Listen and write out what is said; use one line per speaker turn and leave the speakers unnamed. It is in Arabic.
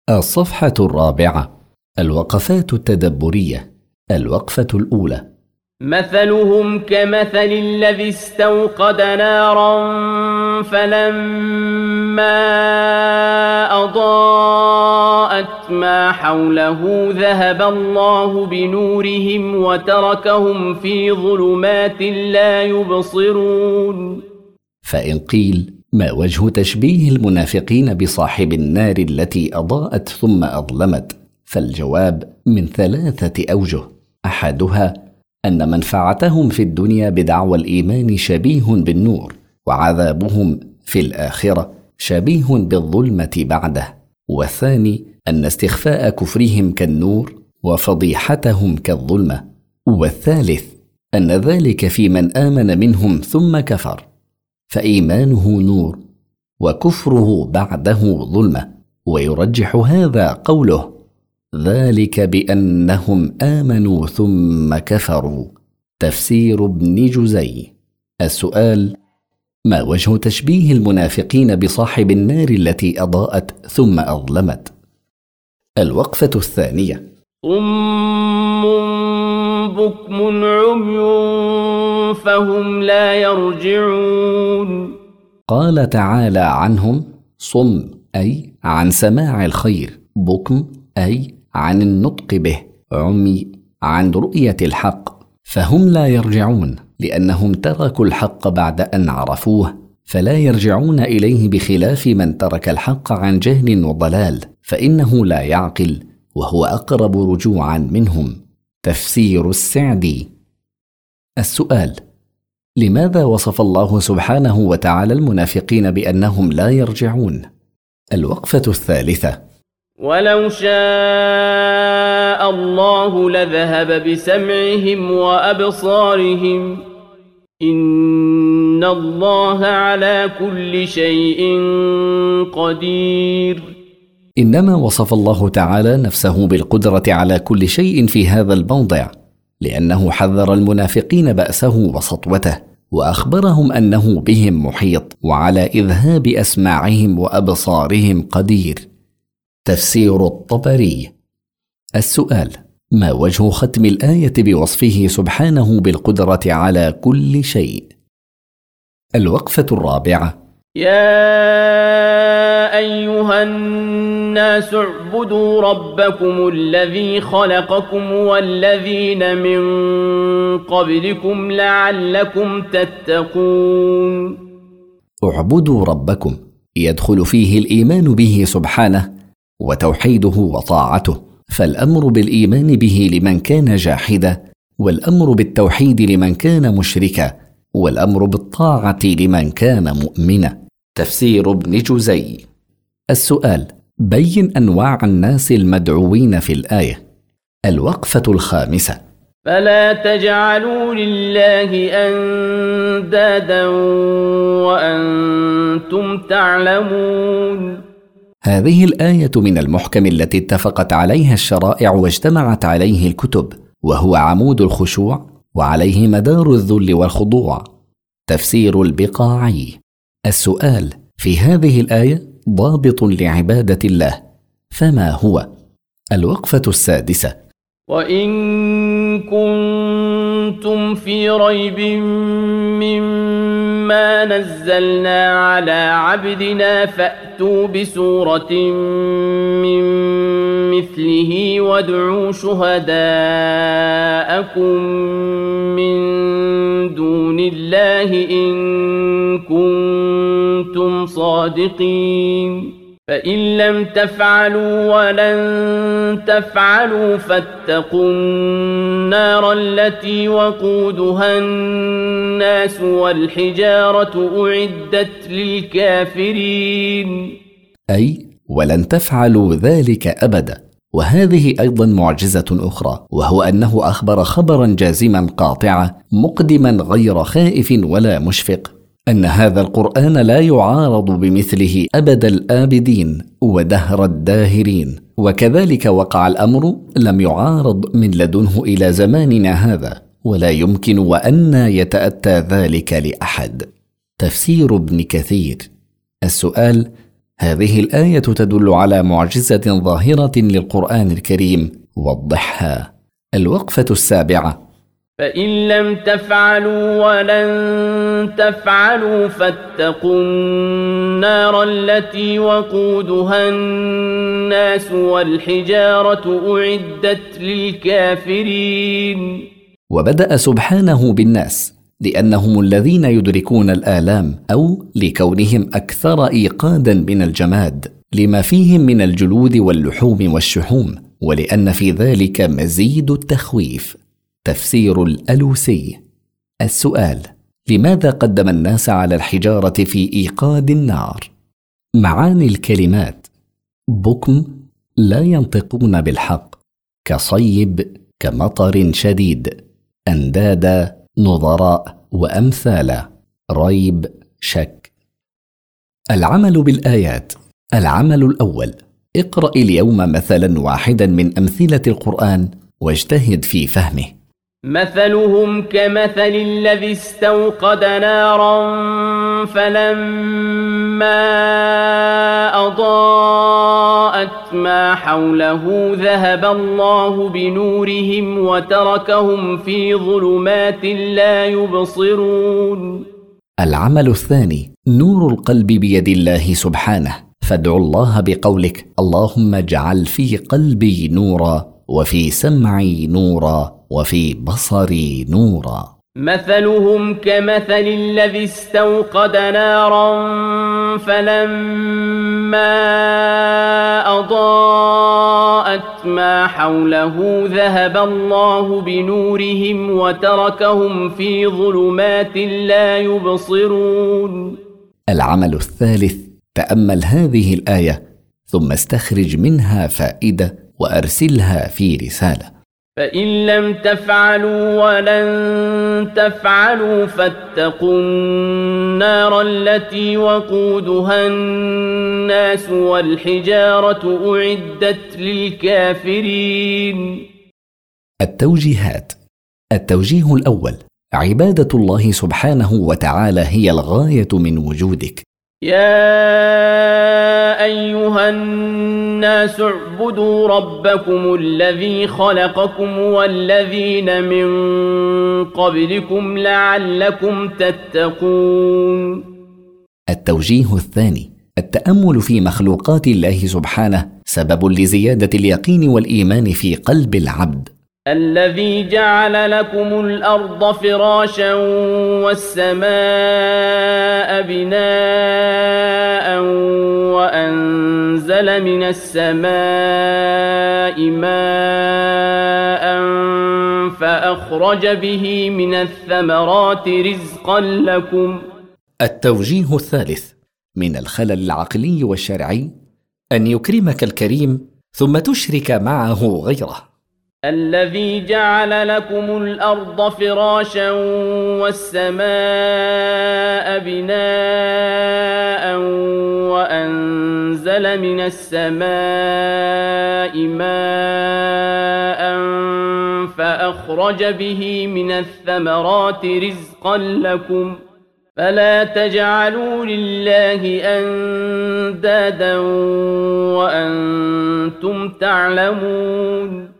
الصفحة 4. الوقفات التدبرية. الوقفة الأولى:
مثلهم كمثل الذي استوقد نارا فلما أضاءت ما حوله ذهب الله بنورهم وتركهم في ظلمات لا يبصرون.
فإن قيل: ما وجه تشبيه المنافقين بصاحب النار التي أضاءت ثم أظلمت؟ فالجواب من 3 أوجه. أحدها أن منفعتهم في الدنيا بدعوى الإيمان شبيه بالنور، وعذابهم في الآخرة شبيه بالظلمة بعده. والثاني أن استخفاء كفرهم كالنور وفضيحتهم كالظلمة. والثالث أن ذلك في من آمن منهم ثم كفر، فإيمانه نور وكفره بعده ظلمة. ويرجح هذا قوله: ذلك بأنهم آمنوا ثم كفروا. تفسير ابن جزي. السؤال: ما وجه تشبيه المنافقين بصاحب النار التي أضاءت ثم أظلمت؟ الوقفة الثانية:
صم بكم عمي فهم لا يرجعون.
قال تعالى عنهم: صم أي عن سماع الخير، بكم أي عن النطق به، عمي عن رؤية الحق. فهم لا يرجعون لأنهم تركوا الحق بعد أن عرفوه، فلا يرجعون إليه، بخلاف من ترك الحق عن جهل وضلال فإنه لا يعقل، وهو أقرب رجوعا منهم. تفسير السعدي. السؤال: لماذا وصف الله سبحانه وتعالى المنافقين بأنهم لا يرجعون؟ الوقفة الثالثة:
ولو شاء الله لذهب بسمعهم وأبصارهم إن الله على كل شيء قدير.
إنما وصف الله تعالى نفسه بالقدرة على كل شيء في هذا الموضع، لأنه حذر المنافقين بأسه وسطوته، وأخبرهم أنه بهم محيط وعلى إذهاب أسماعهم وأبصارهم قدير. تفسير الطبري. السؤال: ما وجه ختم الآية بوصفه سبحانه بالقدرة على كل شيء؟ الوقفة الرابعة:
يا أيها الناس اعبدوا ربكم الذي خلقكم والذين من قبلكم لعلكم تتقون.
اعبدوا ربكم يدخل فيه الإيمان به سبحانه وتوحيده وطاعته، فالأمر بالإيمان به لمن كان جاحدا، والأمر بالتوحيد لمن كان مشركا، والأمر بالطاعة لمن كان مؤمنا. تفسير ابن جزي. السؤال: بين أنواع الناس المدعوين في الآية. الوقفة الخامسة:
فلا تجعلوا لله أندادا وأنتم تعلمون.
هذه الآية من المحكم التي اتفقت عليها الشرائع واجتمعت عليه الكتب، وهو عمود الخشوع وعليه مدار الذل والخضوع. تفسير البقاعي. السؤال: في هذه الآية ضابط لعبادة الله، فما هو؟ الوقفة السادسة:
وإن كنتم في ريب مما نزلنا على عبدنا فأتوا بسورة من مثله وادعوا شهداءكم من دون الله إن كنتم صادقين. فإن لم تفعلوا ولن تفعلوا فاتقوا النار التي وقودها الناس والحجارة أعدت للكافرين.
أي ولن تفعلوا ذلك أبدا. وهذه أيضا معجزة أخرى، وهو أنه أخبر خبرا جازما قاطعا مقدما غير خائف ولا مشفق، أن هذا القرآن لا يعارض بمثله أبد الآبدين ودهر الداهرين، وكذلك وقع الأمر لم يعارض من لدنه إلى زماننا هذا، ولا يمكن وأن يتأتى ذلك لأحد. تفسير ابن كثير. السؤال: هذه الآية تدل على معجزة ظاهرة للقرآن الكريم. وضحها. الوقفة السابعة:
فإن لم تفعلوا ولن تفعلوا فاتقوا النار التي وقودها الناس والحجارة أعدت للكافرين.
وبدأ سبحانه بالناس لأنهم الذين يدركون الآلام، أو لكونهم أكثر إيقادا من الجماد لما فيهم من الجلود واللحوم والشحوم، ولأن في ذلك مزيد التخويف. تفسير الألوسي. السؤال: لماذا قدم الناس على الحجارة في إيقاد النار؟ معاني الكلمات: بكم، لا ينطقون بالحق، كصيب، كمطر شديد، أندادا، نظراء وأمثالا، ريب، شك. العمل بالآيات. العمل الأول: اقرأ اليوم مثلا واحدا من أمثلة القرآن واجتهد في فهمه.
مثلهم كمثل الذي استوقد نارا فلما أضاءت ما حوله ذهب الله بنورهم وتركهم في ظلمات لا يبصرون.
العمل الثاني: نور القلب بيد الله سبحانه، فادعوا الله بقولك: اللهم اجعل في قلبي نورا، وفي سمعي نورا، وفي بصري نورا.
مثلهم كمثل الذي استوقد نارا فلما أضاءت ما حوله ذهب الله بنورهم وتركهم في ظلمات لا يبصرون. العمل
الثالث: تأمل هذه الآية ثم استخرج منها فائدة وأرسلها في رسالة.
فإن لم تفعلوا ولن تفعلوا فاتقوا النار التي وقودها الناس والحجارة أعدت للكافرين.
التوجيهات. التوجيه الأول: عبادة الله سبحانه وتعالى هي الغاية من وجودك.
يا أيها الناس اعبدوا ربكم الذي خلقكم والذين من قبلكم لعلكم تتقون.
التوجيه الثاني: التأمل في مخلوقات الله سبحانه سبب لزيادة اليقين والإيمان في قلب العبد.
الذي جعل لكم الأرض فراشا والسماء بناء وأنزل من السماء ماء فأخرج به من الثمرات رزقا لكم.
التوجيه الثالث: من الخلل العقلي والشرعي أن يكرمك الكريم ثم تشرك معه غيره.
الذي جعل لكم الأرض فراشا والسماء بناء وأنزل من السماء ماء فأخرج به من الثمرات رزقا لكم فلا تجعلوا لله أندادا وأنتم تعلمون.